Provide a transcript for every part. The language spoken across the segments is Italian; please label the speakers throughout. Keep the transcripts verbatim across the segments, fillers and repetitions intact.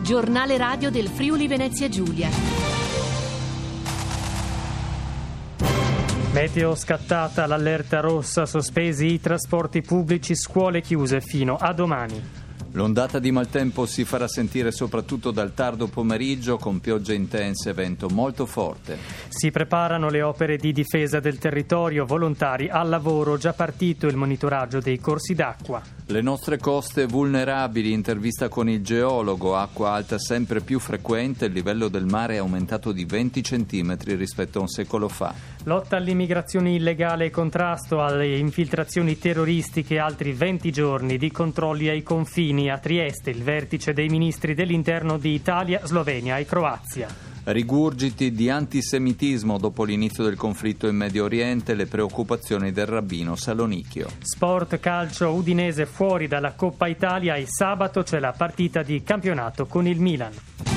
Speaker 1: Giornale radio del Friuli Venezia Giulia.
Speaker 2: Meteo scattata, l'allerta rossa, sospesi i trasporti pubblici, scuole chiuse fino a domani.
Speaker 3: L'ondata di maltempo si farà sentire soprattutto dal tardo pomeriggio con piogge intense e vento molto forte.
Speaker 2: Si preparano le opere di difesa del territorio, volontari al lavoro, già partito il monitoraggio dei corsi d'acqua.
Speaker 3: Le nostre coste vulnerabili, intervista con il geologo, acqua alta sempre più frequente, il livello del mare è aumentato di venti centimetri rispetto a un secolo fa.
Speaker 2: Lotta all'immigrazione illegale e contrasto alle infiltrazioni terroristiche, altri venti giorni di controlli ai confini. A Trieste il vertice dei ministri dell'interno di Italia, Slovenia e Croazia.
Speaker 3: Rigurgiti di antisemitismo dopo l'inizio del conflitto in Medio Oriente, le preoccupazioni del rabbino Salonichio.
Speaker 2: Sport, calcio, Udinese fuori dalla Coppa Italia e sabato c'è la partita di campionato con il Milan.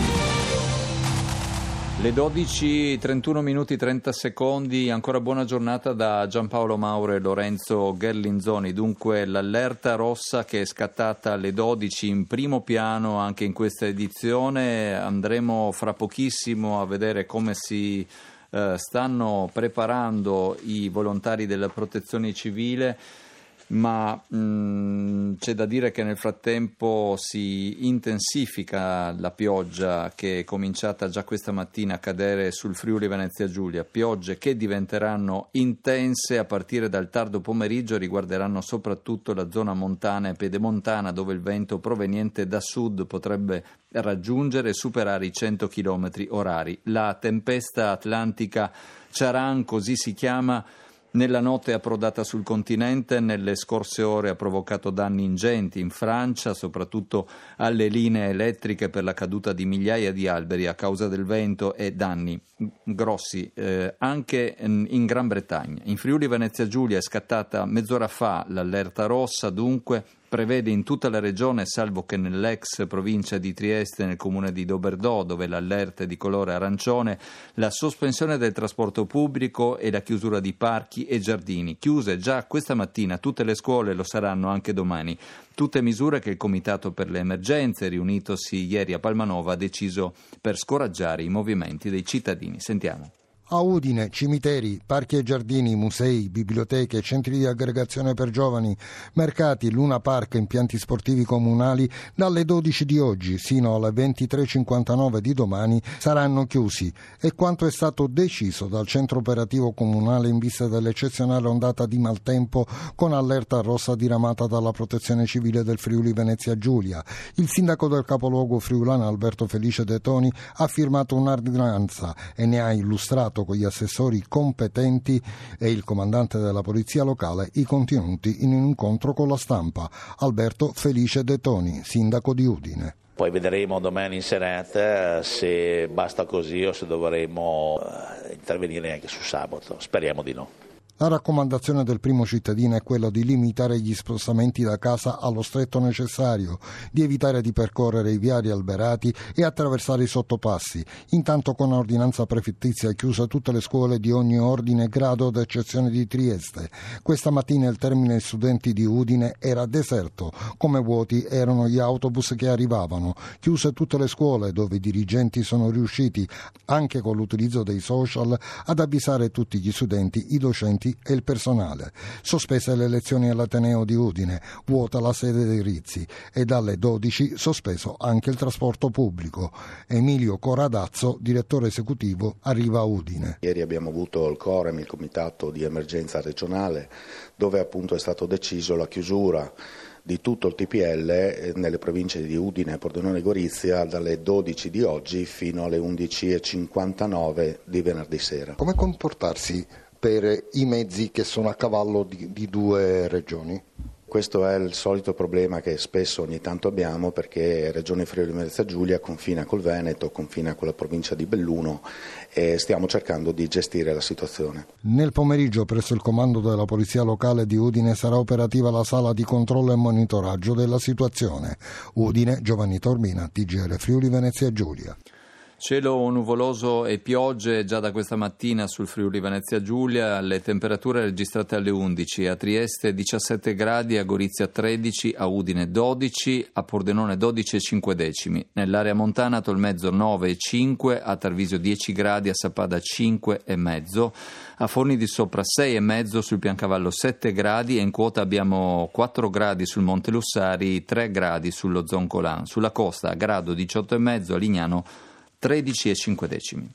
Speaker 3: Le dodici e trentuno minuti trenta secondi, ancora buona giornata da Giampaolo Mauro e Lorenzo Gherlinzoni. Dunque l'allerta rossa che è scattata alle dodici in primo piano anche in questa edizione. Andremo fra pochissimo a vedere come si eh, stanno preparando i volontari della protezione civile. Ma mh, c'è da dire che nel frattempo si intensifica la pioggia che è cominciata già questa mattina a cadere sul Friuli Venezia Giulia, piogge che diventeranno intense a partire dal tardo pomeriggio e riguarderanno soprattutto la zona montana e pedemontana, dove il vento proveniente da sud potrebbe raggiungere e superare i cento chilometri orari. La tempesta atlantica Charan, così si chiama, nella notte è approdata sul continente, nelle scorse ore ha provocato danni ingenti in Francia, soprattutto alle linee elettriche per la caduta di migliaia di alberi a causa del vento e danni grossi eh, anche in Gran Bretagna. In Friuli Venezia Giulia è scattata mezz'ora fa l'allerta rossa, dunque prevede in tutta la regione, salvo che nell'ex provincia di Trieste, nel comune di Doberdò, dove l'allerta è di colore arancione, la sospensione del trasporto pubblico e la chiusura di parchi e giardini. Chiuse già questa mattina tutte le scuole, lo saranno anche domani. Tutte misure che il Comitato per le Emergenze, riunitosi ieri a Palmanova, ha deciso per scoraggiare i movimenti dei cittadini. Sentiamo.
Speaker 4: A Udine, cimiteri, parchi e giardini, musei, biblioteche, centri di aggregazione per giovani, mercati, Luna Park, impianti sportivi comunali, dalle dodici di oggi sino alle ventitré e cinquantanove di domani saranno chiusi. È quanto è stato deciso dal centro operativo comunale in vista dell'eccezionale ondata di maltempo con allerta rossa diramata dalla Protezione Civile del Friuli Venezia Giulia. Il sindaco del capoluogo friulano, Alberto Felice De Toni, ha firmato un'ordinanza e ne ha illustrato con gli assessori competenti e il comandante della polizia locale i contenuti in un incontro con la stampa. Alberto Felice De Toni, sindaco di Udine.
Speaker 5: Poi vedremo domani in serata se basta così o se dovremo intervenire anche su sabato. Speriamo di no.
Speaker 4: La raccomandazione del primo cittadino è quella di limitare gli spostamenti da casa allo stretto necessario, di evitare di percorrere i viali alberati e attraversare i sottopassi. Intanto con ordinanza prefettizia chiusa tutte le scuole di ogni ordine e grado ad eccezione di Trieste. Questa mattina il termine studenti di Udine era deserto, come vuoti erano gli autobus che arrivavano. Chiuse tutte le scuole dove i dirigenti sono riusciti, anche con l'utilizzo dei social, ad avvisare tutti gli studenti, i docenti e il personale. Sospese le lezioni all'Ateneo di Udine, vuota la sede dei Rizzi e dalle dodici sospeso anche il trasporto pubblico. Emilio Coradazzo, direttore esecutivo, arriva a Udine.
Speaker 6: Ieri abbiamo avuto il Corem, il Comitato di Emergenza Regionale, dove appunto è stato deciso la chiusura di tutto il T P L nelle province di Udine, Pordenone e Gorizia dalle dodici di oggi fino alle undici e cinquantanove di venerdì sera.
Speaker 4: Come comportarsi per i mezzi che sono a cavallo di, di due regioni?
Speaker 6: Questo è il solito problema che spesso ogni tanto abbiamo, perché Regione Friuli Venezia Giulia confina col Veneto, confina con la provincia di Belluno e stiamo cercando di gestire la situazione.
Speaker 4: Nel pomeriggio presso il comando della Polizia Locale di Udine sarà operativa la sala di controllo e monitoraggio della situazione. Udine, Giovanni Torbina, T G R Friuli Venezia Giulia.
Speaker 3: Cielo nuvoloso e piogge già da questa mattina sul Friuli Venezia Giulia, le temperature registrate alle undici, a Trieste diciassette gradi, a Gorizia tredici, a Udine dodici, a Pordenone dodici e cinque decimi. Nell'area montana a Tolmezzo nove e cinque, a Tarvisio dieci gradi, a Sappada cinque e mezzo, a Forni di Sopra sei e mezzo, sul Piancavallo sette gradi e in quota abbiamo quattro gradi sul Monte Lussari, tre gradi sullo Zoncolan. Sulla costa a Grado diciotto e mezzo, a Lignano tredici e cinque decimi.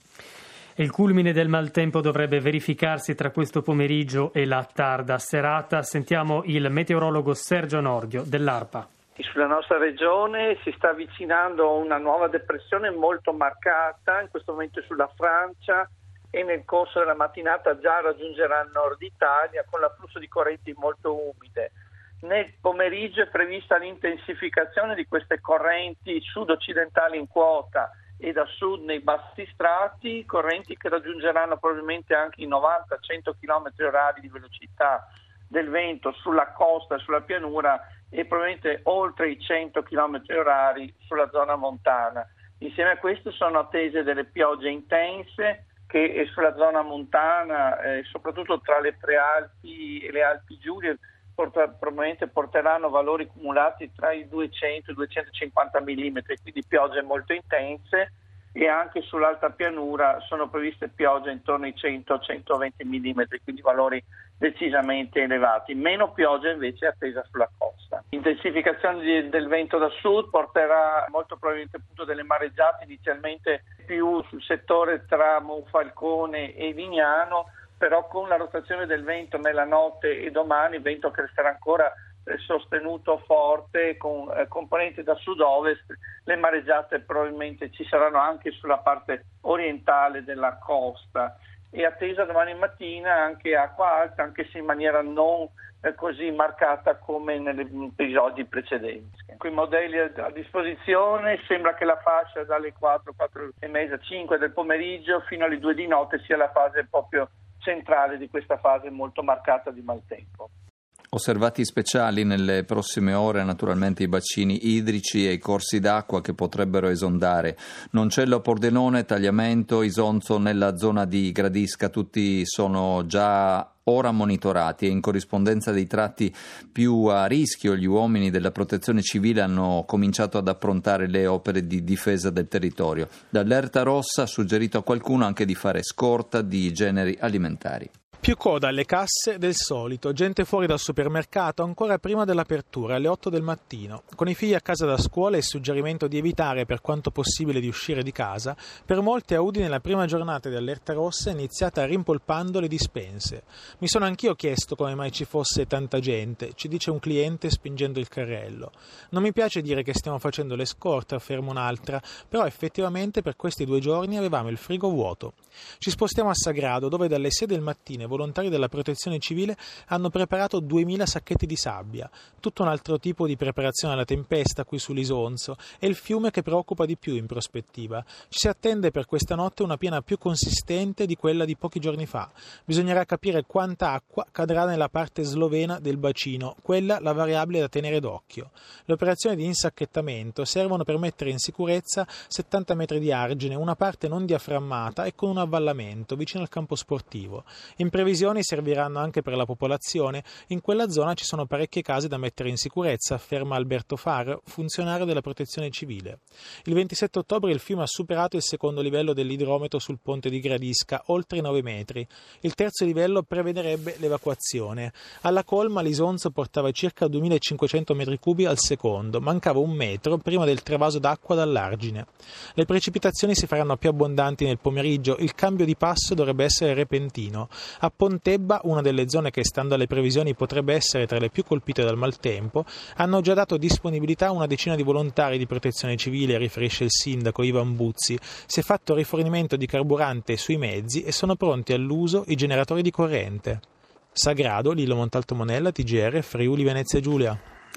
Speaker 2: Il culmine del maltempo dovrebbe verificarsi tra questo pomeriggio e la tarda serata. Sentiamo il meteorologo Sergio Nordio dell'ARPA.
Speaker 7: Sulla nostra regione si sta avvicinando una nuova depressione molto marcata, in questo momento è sulla Francia e nel corso della mattinata già raggiungerà il nord Italia con l'afflusso di correnti molto umide. Nel pomeriggio è prevista l'intensificazione di queste correnti sud-occidentali in quota e da sud nei bassi strati, correnti che raggiungeranno probabilmente anche i novanta cento chilometri orari di velocità del vento sulla costa e sulla pianura e probabilmente oltre i cento chilometri orari sulla zona montana. Insieme a questo sono attese delle piogge intense che sulla zona montana, eh, soprattutto tra le Prealpi e le Alpi Giulie, porta, probabilmente porteranno valori cumulati tra i duecento e i duecentocinquanta millimetri, quindi piogge molto intense, e anche sull'alta pianura sono previste piogge intorno ai cento centoventi millimetri, quindi valori decisamente elevati. Meno pioggia invece è attesa sulla costa. L'intensificazione di, del vento da sud porterà molto probabilmente appunto delle mareggiate inizialmente più sul settore tra Monfalcone e Lignano, però con la rotazione del vento nella notte e domani il vento che resterà ancora eh, sostenuto forte con eh, componenti da sud-ovest, le mareggiate probabilmente ci saranno anche sulla parte orientale della costa. E attesa domani mattina anche acqua alta, anche se in maniera non eh, così marcata come negli episodi precedenti. Con i modelli a disposizione sembra che la fascia dalle quattro, quattro e mezza, cinque del pomeriggio fino alle due di notte sia la fase proprio centrale di questa fase molto marcata di maltempo.
Speaker 3: Osservati speciali nelle prossime ore naturalmente i bacini idrici e i corsi d'acqua che potrebbero esondare. Noncello, Pordenone, Tagliamento, Isonzo nella zona di Gradisca, tutti sono già ora monitorati e in corrispondenza dei tratti più a rischio gli uomini della protezione civile hanno cominciato ad approntare le opere di difesa del territorio. L'allerta rossa ha suggerito a qualcuno anche di fare scorta di generi alimentari.
Speaker 8: Più coda alle casse del solito, gente fuori dal supermercato ancora prima dell'apertura, alle otto del mattino. Con i figli a casa da scuola e il suggerimento di evitare per quanto possibile di uscire di casa, per molti a Udine la prima giornata di allerta rossa è iniziata rimpolpando le dispense. Mi sono anch'io chiesto come mai ci fosse tanta gente, ci dice un cliente spingendo il carrello. Non mi piace dire che stiamo facendo le scorte, afferma un'altra, però effettivamente per questi due giorni avevamo il frigo vuoto. Ci spostiamo a Sagrado, dove dalle sei del mattino i volontari della protezione civile hanno preparato duemila sacchetti di sabbia, tutto un altro tipo di preparazione alla tempesta qui sull'Isonzo, è il fiume che preoccupa di più in prospettiva. Ci si attende per questa notte una piena più consistente di quella di pochi giorni fa. Bisognerà capire quanta acqua cadrà nella parte slovena del bacino, quella la variabile da tenere d'occhio. Le operazioni di insacchettamento servono per mettere in sicurezza settanta metri di argine, una parte non diaframmata e con un avvallamento vicino al campo sportivo. In previsioni serviranno anche per la popolazione. In quella zona ci sono parecchie case da mettere in sicurezza, afferma Alberto Faro, funzionario della protezione civile. Il ventisette ottobre il fiume ha superato il secondo livello dell'idrometro sul ponte di Gradisca, oltre i nove metri. Il terzo livello prevederebbe l'evacuazione. Alla colma l'Isonzo portava circa duemilacinquecento metri cubi al secondo, mancava un metro prima del travaso d'acqua dall'argine. Le precipitazioni si faranno più abbondanti nel pomeriggio, il cambio di passo dovrebbe essere repentino. A Pontebba, una delle zone che stando alle previsioni potrebbe essere tra le più colpite dal maltempo, hanno già dato disponibilità a una decina di volontari di protezione civile, riferisce il sindaco Ivan Buzzi. Si è fatto rifornimento di carburante sui mezzi e sono pronti all'uso i generatori di corrente. Sagrado, Lillo Montalto Monella, T G R, Friuli Venezia Giulia.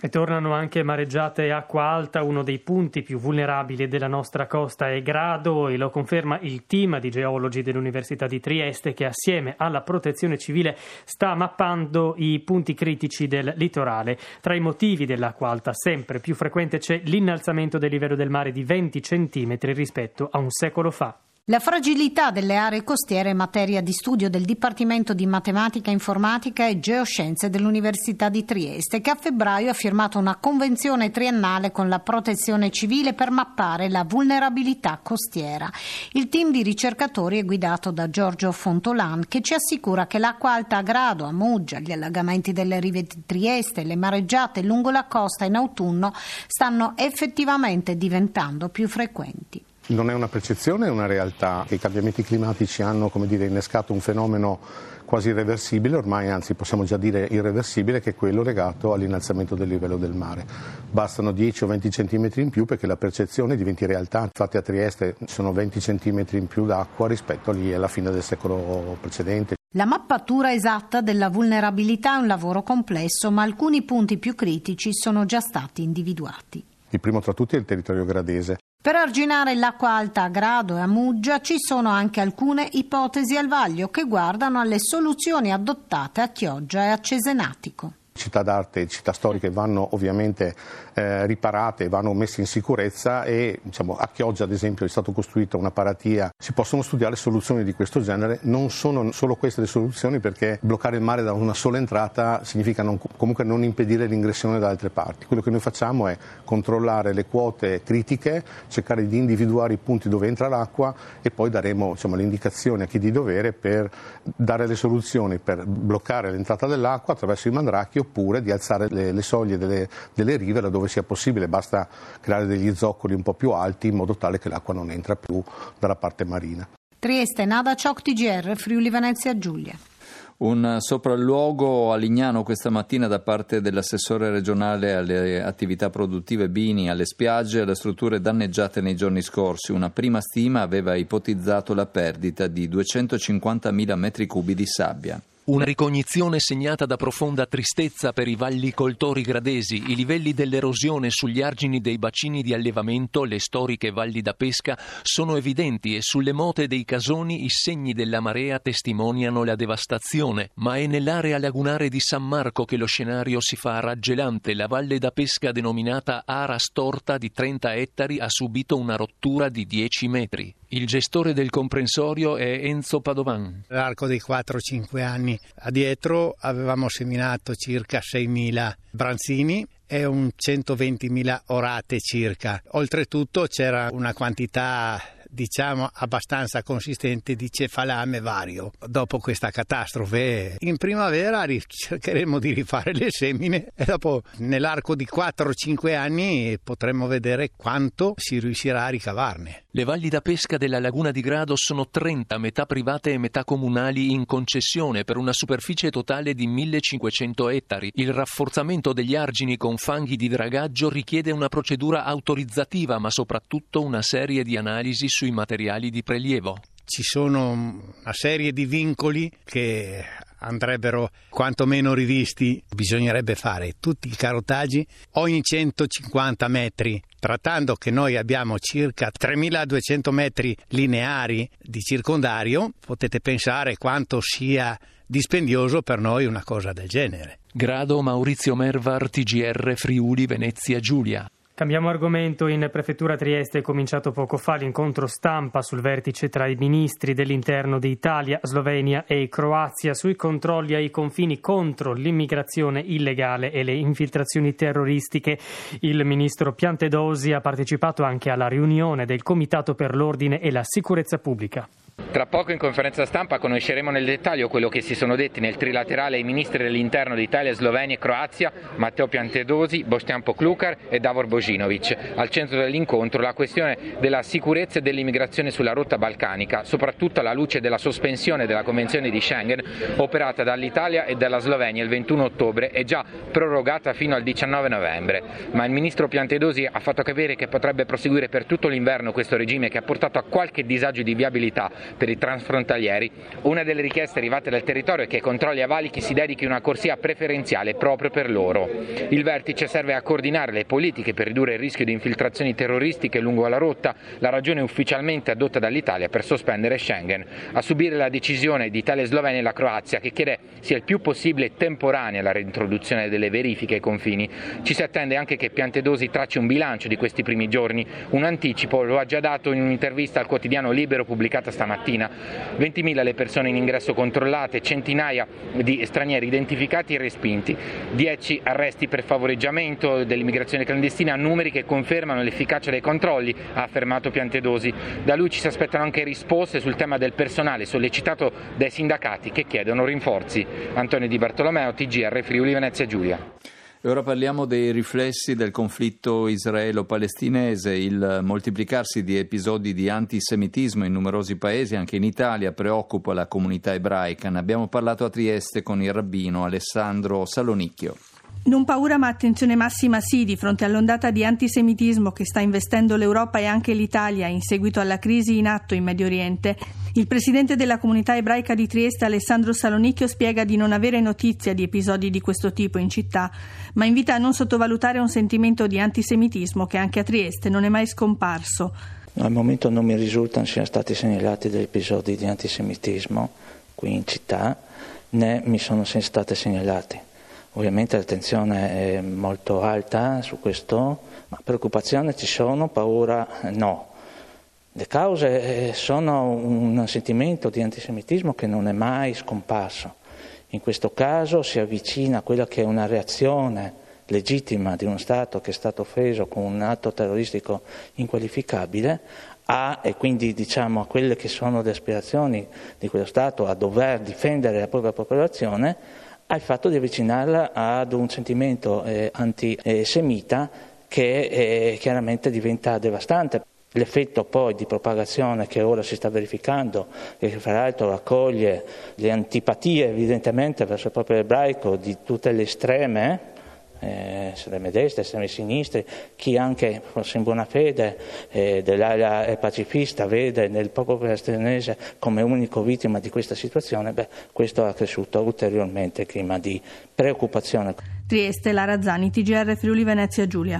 Speaker 2: E tornano anche mareggiate e acqua alta, uno dei punti più vulnerabili della nostra costa è Grado, e lo conferma il team di geologi dell'Università di Trieste che assieme alla Protezione Civile sta mappando i punti critici del litorale. Tra i motivi dell'acqua alta sempre più frequente c'è l'innalzamento del livello del mare di venti centimetri rispetto a un secolo fa.
Speaker 9: La fragilità delle aree costiere è materia di studio del Dipartimento di Matematica, Informatica e Geoscienze dell'Università di Trieste, che a febbraio ha firmato una convenzione triennale con la Protezione Civile per mappare la vulnerabilità costiera. Il team di ricercatori è guidato da Giorgio Fontolan, che ci assicura che l'acqua alta a Grado, a Muggia, gli allagamenti delle rive di Trieste, le mareggiate lungo la costa in autunno stanno effettivamente diventando più frequenti.
Speaker 10: Non è una percezione, è una realtà. I cambiamenti climatici hanno, come dire, innescato un fenomeno quasi irreversibile, ormai anzi possiamo già dire irreversibile, che è quello legato all'innalzamento del livello del mare. Bastano dieci o venti centimetri in più perché la percezione diventi realtà. Infatti a Trieste sono venti centimetri in più d'acqua rispetto lì alla fine del secolo precedente.
Speaker 9: La mappatura esatta della vulnerabilità è un lavoro complesso, ma alcuni punti più critici sono già stati individuati.
Speaker 10: Il primo tra tutti è il territorio gradese.
Speaker 9: Per arginare l'acqua alta a Grado e a Muggia ci sono anche alcune ipotesi al vaglio che guardano alle soluzioni adottate a Chioggia e a Cesenatico.
Speaker 10: Città d'arte e città storiche vanno ovviamente eh, riparate, vanno messe in sicurezza e diciamo, a Chioggia ad esempio è stata costruita una paratia. Si possono studiare soluzioni di questo genere, non sono solo queste le soluzioni, perché bloccare il mare da una sola entrata significa non, comunque non impedire l'ingressione da altre parti. Quello che noi facciamo è controllare le quote critiche, cercare di individuare i punti dove entra l'acqua e poi daremo diciamo, le indicazioni a chi di dovere per dare le soluzioni per bloccare l'entrata dell'acqua attraverso i mandrachi, oppure di alzare le, le soglie delle, delle rive laddove sia possibile. Basta creare degli zoccoli un po' più alti in modo tale che l'acqua non entra più dalla parte marina.
Speaker 9: Trieste, Nada Ciocc, T G R, Friuli Venezia Giulia.
Speaker 3: Un sopralluogo a Lignano questa mattina da parte dell'assessore regionale alle attività produttive Bini, alle spiagge e alle strutture danneggiate nei giorni scorsi. Una prima stima aveva ipotizzato la perdita di duecentocinquantamila metri cubi di sabbia.
Speaker 11: Una ricognizione segnata da profonda tristezza per i vallicoltori gradesi. I livelli dell'erosione sugli argini dei bacini di allevamento, le storiche valli da pesca, sono evidenti e sulle mote dei casoni i segni della marea testimoniano la devastazione. Ma è nell'area lagunare di San Marco che lo scenario si fa raggelante. La valle da pesca denominata Ara Storta di trenta ettari ha subito una rottura di dieci metri. Il gestore del comprensorio è Enzo Padovan.
Speaker 12: Nell'arco dei quattro cinque anni addietro avevamo seminato circa seimila branzini e un centoventimila orate circa. Oltretutto c'era una quantità diciamo abbastanza consistente di cefalame vario. Dopo questa catastrofe in primavera cercheremo di rifare le semine e dopo nell'arco di quattro cinque anni potremo vedere quanto si riuscirà a ricavarne.
Speaker 11: Le valli da pesca della laguna di Grado sono trenta, metà private e metà comunali in concessione per una superficie totale di millecinquecento ettari. Il rafforzamento degli argini con fanghi di dragaggio richiede una procedura autorizzativa ma soprattutto una serie di analisi sui materiali di prelievo.
Speaker 12: Ci sono una serie di vincoli che andrebbero quantomeno rivisti. Bisognerebbe fare tutti i carotaggi ogni centocinquanta metri, trattando che noi abbiamo circa tremiladuecento metri lineari di circondario. Potete pensare quanto sia dispendioso per noi una cosa del genere.
Speaker 11: Grado, Maurizio Mervar, T G R, Friuli Venezia Giulia.
Speaker 2: Cambiamo argomento. In prefettura Trieste è cominciato poco fa l'incontro stampa sul vertice tra i ministri dell'interno di Italia, Slovenia e Croazia sui controlli ai confini contro l'immigrazione illegale e le infiltrazioni terroristiche. Il ministro Piantedosi ha partecipato anche alla riunione del Comitato per l'Ordine e la Sicurezza Pubblica.
Speaker 13: Tra poco in conferenza stampa conosceremo nel dettaglio quello che si sono detti nel trilaterale i ministri dell'interno di Italia, Slovenia e Croazia, Matteo Piantedosi, Boštjan Poklukar e Davor Božinović. Al centro dell'incontro la questione della sicurezza e dell'immigrazione sulla rotta balcanica, soprattutto alla luce della sospensione della Convenzione di Schengen operata dall'Italia e dalla Slovenia il ventuno ottobre e già prorogata fino al diciannove novembre. Ma il ministro Piantedosi ha fatto capire che potrebbe proseguire per tutto l'inverno questo regime che ha portato a qualche disagio di viabilità per i transfrontalieri. Una delle richieste arrivate dal territorio è che ai controlli a valichi si dedichi una corsia preferenziale proprio per loro. Il vertice serve a coordinare le politiche per ridurre il rischio di infiltrazioni terroristiche lungo la rotta, la ragione ufficialmente adotta dall'Italia per sospendere Schengen. A subire la decisione di Italia e Slovenia e la Croazia, che chiede sia il più possibile temporanea la reintroduzione delle verifiche ai confini. Ci si attende anche che Piantedosi tracci un bilancio di questi primi giorni. Un anticipo lo ha già dato in un'intervista al quotidiano Libero pubblicata stamattina. ventimila le persone in ingresso controllate, centinaia di stranieri identificati e respinti, dieci arresti per favoreggiamento dell'immigrazione clandestina, numeri che confermano l'efficacia dei controlli, ha affermato Piantedosi. Da lui ci si aspettano anche risposte sul tema del personale sollecitato dai sindacati che chiedono rinforzi. Antonio Di Bartolomeo, T G R Friuli Venezia Giulia.
Speaker 3: E ora parliamo dei riflessi del conflitto israelo-palestinese. Il moltiplicarsi di episodi di antisemitismo in numerosi paesi, anche in Italia, preoccupa la comunità ebraica. Ne abbiamo parlato a Trieste con il rabbino Alessandro Salonicchio.
Speaker 14: Non paura ma attenzione massima sì di fronte all'ondata di antisemitismo che sta investendo l'Europa e anche l'Italia in seguito alla crisi in atto in Medio Oriente. Il presidente della comunità ebraica di Trieste, Alessandro Salonicchio, spiega di non avere notizia di episodi di questo tipo in città, ma invita a non sottovalutare un sentimento di antisemitismo che anche a Trieste non è mai scomparso.
Speaker 15: Al momento non mi risultano siano stati segnalati degli episodi di antisemitismo qui in città, né mi sono stati segnalati. Ovviamente l'attenzione è molto alta su questo, ma preoccupazioni ci sono, paura no. Le cause sono un sentimento di antisemitismo che non è mai scomparso. In questo caso si avvicina a quella che è una reazione legittima di uno Stato che è stato offeso con un atto terroristico inqualificabile, a, e quindi diciamo a quelle che sono le aspirazioni di quello Stato a dover difendere la propria popolazione, al fatto di avvicinarla ad un sentimento eh, antisemita che eh, chiaramente diventa devastante. L'effetto poi di propagazione che ora si sta verificando, e che fra l'altro raccoglie le antipatie evidentemente verso il popolo ebraico di tutte le estreme, eh, estreme destre, estreme sinistre, chi anche forse in buona fede eh, dell'area pacifista vede nel popolo palestinese come unico vittima di questa situazione, beh, questo ha accresciuto ulteriormente il clima di preoccupazione.
Speaker 14: Trieste, Lara Zani, T G R Friuli Venezia Giulia.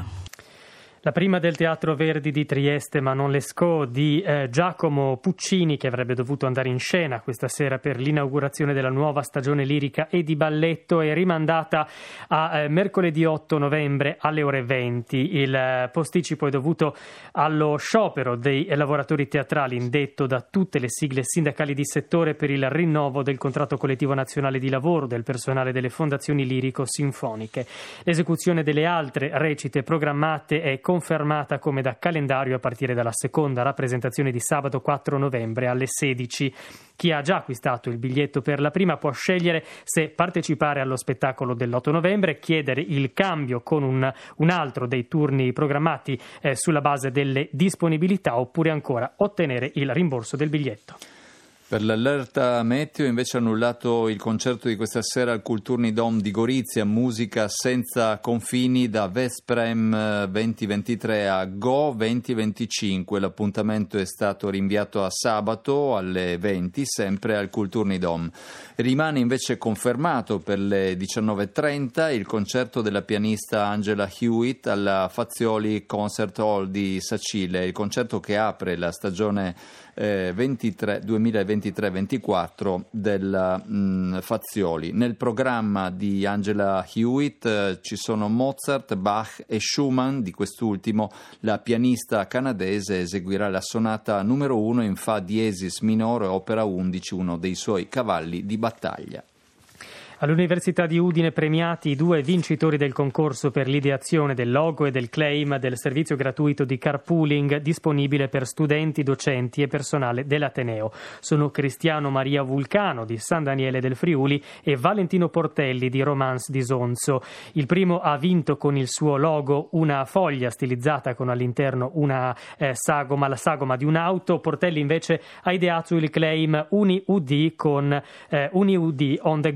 Speaker 2: La prima del Teatro Verdi di Trieste, ma non l'Esco, di eh, Giacomo Puccini, che avrebbe dovuto andare in scena questa sera per l'inaugurazione della nuova stagione lirica e di balletto, è rimandata a eh, mercoledì otto novembre alle ore venti. Il eh, posticipo è dovuto allo sciopero dei lavoratori teatrali indetto da tutte le sigle sindacali di settore per il rinnovo del contratto collettivo nazionale di lavoro del personale delle fondazioni lirico-sinfoniche. L'esecuzione delle altre recite programmate è confermata come da calendario a partire dalla seconda rappresentazione di sabato quattro novembre alle sedici. Chi ha già acquistato il biglietto per la prima può scegliere se partecipare allo spettacolo dell'otto novembre, chiedere il cambio con un, un altro dei turni programmati eh, sulla base delle disponibilità, oppure ancora ottenere il rimborso del biglietto.
Speaker 3: Per l'allerta meteo invece annullato il concerto di questa sera al Kulturnidom di Gorizia, musica senza confini da Vesprem venti ventitré a Go venti venticinque. L'appuntamento è stato rinviato a sabato alle venti, sempre al Kulturnidom. Rimane invece confermato per le diciannove e trenta il concerto della pianista Angela Hewitt alla Fazioli Concert Hall di Sacile, il concerto che apre la stagione eh, ventitré, duemilaventitré ventiquattro della mh, Fazioli. Nel programma di Angela Hewitt eh, ci sono Mozart, Bach e Schumann. Di quest'ultimo la pianista canadese eseguirà la sonata numero uno in Fa diesis minore, opera undici, uno dei suoi cavalli di battaglia.
Speaker 2: All'Università di Udine premiati i due vincitori del concorso per l'ideazione del logo e del claim del servizio gratuito di carpooling disponibile per studenti, docenti e personale dell'Ateneo. Sono Cristiano Maria Vulcano di San Daniele del Friuli e Valentino Portelli di Romance di Sonzo. Il primo ha vinto con il suo logo una foglia stilizzata con all'interno una eh, sagoma, la sagoma di un'auto. Portelli invece ha ideato il claim Uni U D con eh, Uni U D on the go.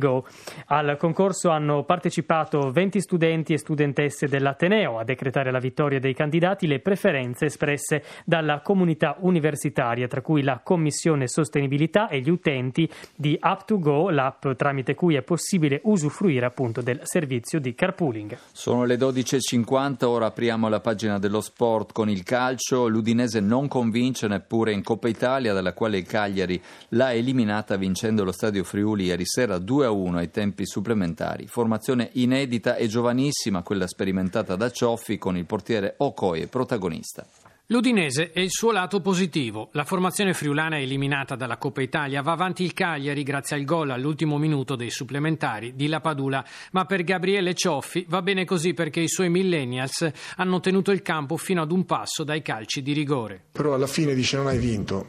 Speaker 2: Al concorso hanno partecipato venti studenti e studentesse dell'Ateneo. A decretare la vittoria dei candidati le preferenze espresse dalla comunità universitaria, tra cui la Commissione Sostenibilità e gli utenti di Up to Go, l'app tramite cui è possibile usufruire appunto del servizio di carpooling.
Speaker 3: Sono le dodici e cinquanta, ora apriamo la pagina dello sport con il calcio. L'Udinese non convince neppure in Coppa Italia, dalla quale il Cagliari l'ha eliminata vincendo lo Stadio Friuli ieri sera due a uno ai tempi supplementari. Formazione inedita e giovanissima, quella sperimentata da Cioffi, con il portiere Okoye protagonista.
Speaker 16: L'Udinese è il suo lato positivo. La formazione friulana eliminata dalla Coppa Italia va avanti il Cagliari grazie al gol all'ultimo minuto dei supplementari di Lapadula, ma per Gabriele Cioffi va bene così perché i suoi millennials hanno tenuto il campo fino ad un passo dai calci di rigore.
Speaker 17: Però alla fine dice: non hai vinto,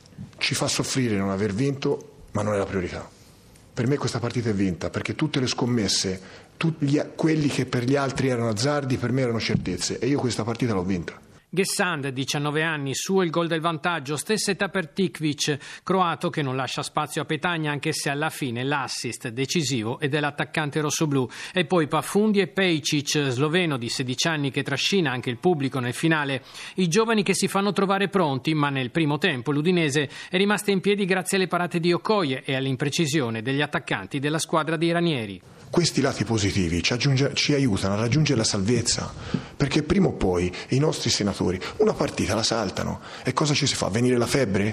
Speaker 17: ci fa soffrire non aver vinto, ma non è la priorità. Per me questa partita è vinta perché tutte le scommesse, tutti gli, quelli che per gli altri erano azzardi, per me erano certezze, e io questa partita l'ho vinta.
Speaker 16: Gessand, diciannove anni, suo il gol del vantaggio, stessa età per Tikvic, croato che non lascia spazio a Petagna, anche se alla fine l'assist decisivo è dell'attaccante rossoblù. E poi Pafundi e Pejcic, sloveno di sedici anni che trascina anche il pubblico nel finale. I giovani che si fanno trovare pronti, ma nel primo tempo l'Udinese è rimasta in piedi grazie alle parate di Okoye e all'imprecisione degli attaccanti della squadra dei Ranieri.
Speaker 17: Questi lati positivi ci, aggiunge, ci aiutano a raggiungere la salvezza, perché prima o poi i nostri senatori una partita la saltano. E cosa ci si fa? Venire la febbre?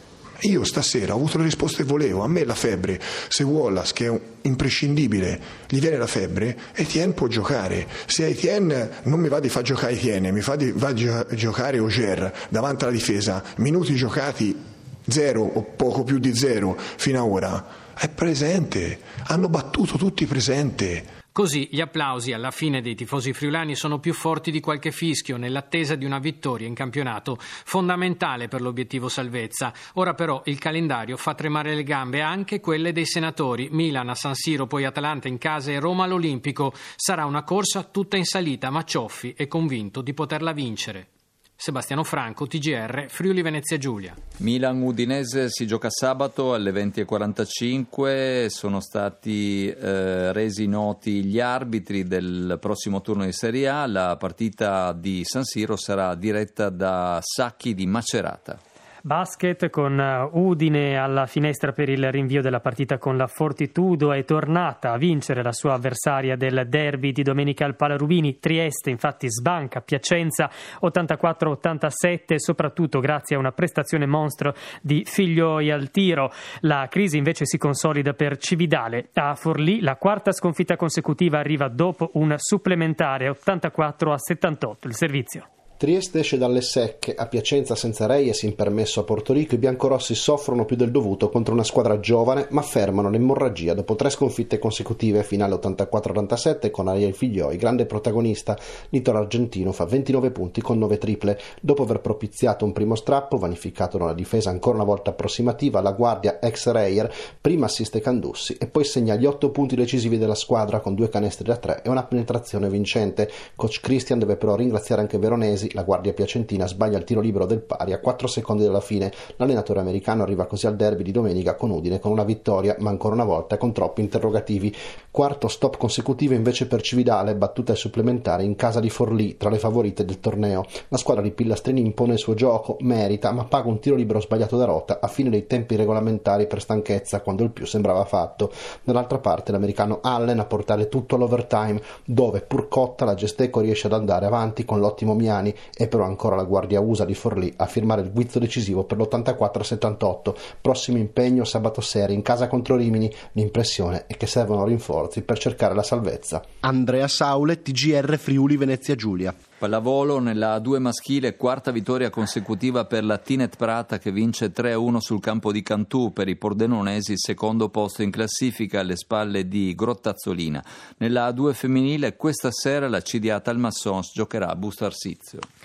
Speaker 17: Io stasera ho avuto le risposte che volevo. A me la febbre, se Wallace, che è imprescindibile, gli viene la febbre, Etienne può giocare. Se Etienne non mi va di far giocare Etienne, mi fa di va gio- giocare Auger davanti alla difesa, minuti giocati zero o poco più di zero fino ad ora, è presente, hanno battuto tutti presente.
Speaker 16: Così gli applausi alla fine dei tifosi friulani sono più forti di qualche fischio nell'attesa di una vittoria in campionato, fondamentale per l'obiettivo salvezza. Ora però il calendario fa tremare le gambe, anche quelle dei senatori. Milan a San Siro, poi Atalanta in casa e Roma all'Olimpico. Sarà una corsa tutta in salita, ma Cioffi è convinto di poterla vincere. Sebastiano Franco, T G R, Friuli Venezia Giulia.
Speaker 3: Milan-Udinese si gioca sabato alle venti e quarantacinque. Sono stati eh, resi noti gli arbitri del prossimo turno di Serie A. La partita di San Siro sarà diretta da Sacchi di Macerata.
Speaker 2: Basket con Udine alla finestra per il rinvio della partita con la Fortitudo. È tornata a vincere la sua avversaria del derby di domenica al Palarubini. Trieste infatti sbanca Piacenza ottantaquattro a ottantasette, soprattutto grazie a una prestazione mostro di Figlioi al tiro. La crisi invece si consolida per Cividale. A Forlì la quarta sconfitta consecutiva arriva dopo un supplementare, ottantaquattro a settantotto il servizio.
Speaker 18: Trieste esce dalle secche, a Piacenza senza Reyes impermesso a Porto Rico. I biancorossi soffrono più del dovuto contro una squadra giovane, ma fermano l'emorragia dopo tre sconfitte consecutive, finale ottantaquattro a ottantasette con Ariel Figlioi, grande protagonista. L'Italo argentino fa ventinove punti con nove triple. Dopo aver propiziato un primo strappo, vanificato da una difesa ancora una volta approssimativa, la guardia ex Reyer prima assiste Candussi e poi segna gli otto punti decisivi della squadra con due canestri da tre e una penetrazione vincente. Coach Christian deve però ringraziare anche Veronesi. La guardia piacentina sbaglia il tiro libero del pari a quattro secondi dalla fine. L'allenatore americano arriva così al derby di domenica con Udine con una vittoria, ma ancora una volta con troppi interrogativi. Quarto stop consecutivo invece per Cividale, battuta ai supplementari in casa di Forlì, tra le favorite del torneo. La squadra di Pillastrini impone il suo gioco, merita, ma paga un tiro libero sbagliato da Rota a fine dei tempi regolamentari per stanchezza, quando il più sembrava fatto. Dall'altra parte l'americano Allen a portare tutto all'overtime, dove pur cotta la Gesteco riesce ad andare avanti con l'ottimo Miani. E però ancora la guardia USA di Forlì a firmare il guizzo decisivo per l'ottantaquattro a settantotto. Prossimo impegno sabato sera in casa contro Rimini. L'impressione è che servono rinforzi per cercare la salvezza.
Speaker 19: Andrea Saule, T G R Friuli Venezia Giulia.
Speaker 3: Pallavolo nella A due maschile, quarta vittoria consecutiva per la Tinet Prata che vince tre a uno sul campo di Cantù. Per i pordenonesi secondo posto in classifica alle spalle di Grottazzolina. Nella A due femminile questa sera la C D A Talmassons giocherà a Busto Arsizio.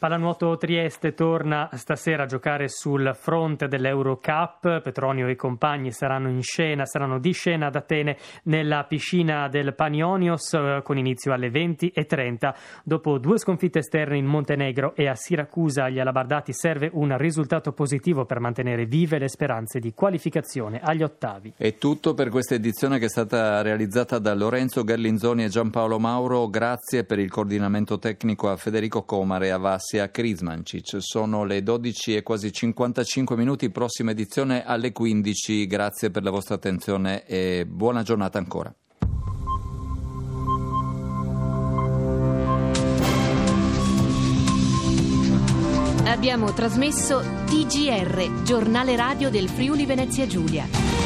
Speaker 2: Pallanuoto Trieste torna stasera a giocare sul fronte dell'Eurocup. Petronio e compagni saranno in scena, saranno di scena ad Atene nella piscina del Panionios con inizio alle venti e trenta. Dopo due sconfitte esterne in Montenegro e a Siracusa, agli alabardati serve un risultato positivo per mantenere vive le speranze di qualificazione agli ottavi.
Speaker 3: È tutto per questa edizione che è stata realizzata da Lorenzo Gerlinzoni e Giampaolo Mauro. Grazie per il coordinamento tecnico a Federico Comare e a Vassia Krizmancic. Sono le dodici e quasi cinquantacinque minuti, prossima edizione alle quindici. Grazie per la vostra attenzione e buona giornata ancora.
Speaker 1: Abbiamo trasmesso T G R, giornale radio del Friuli Venezia Giulia.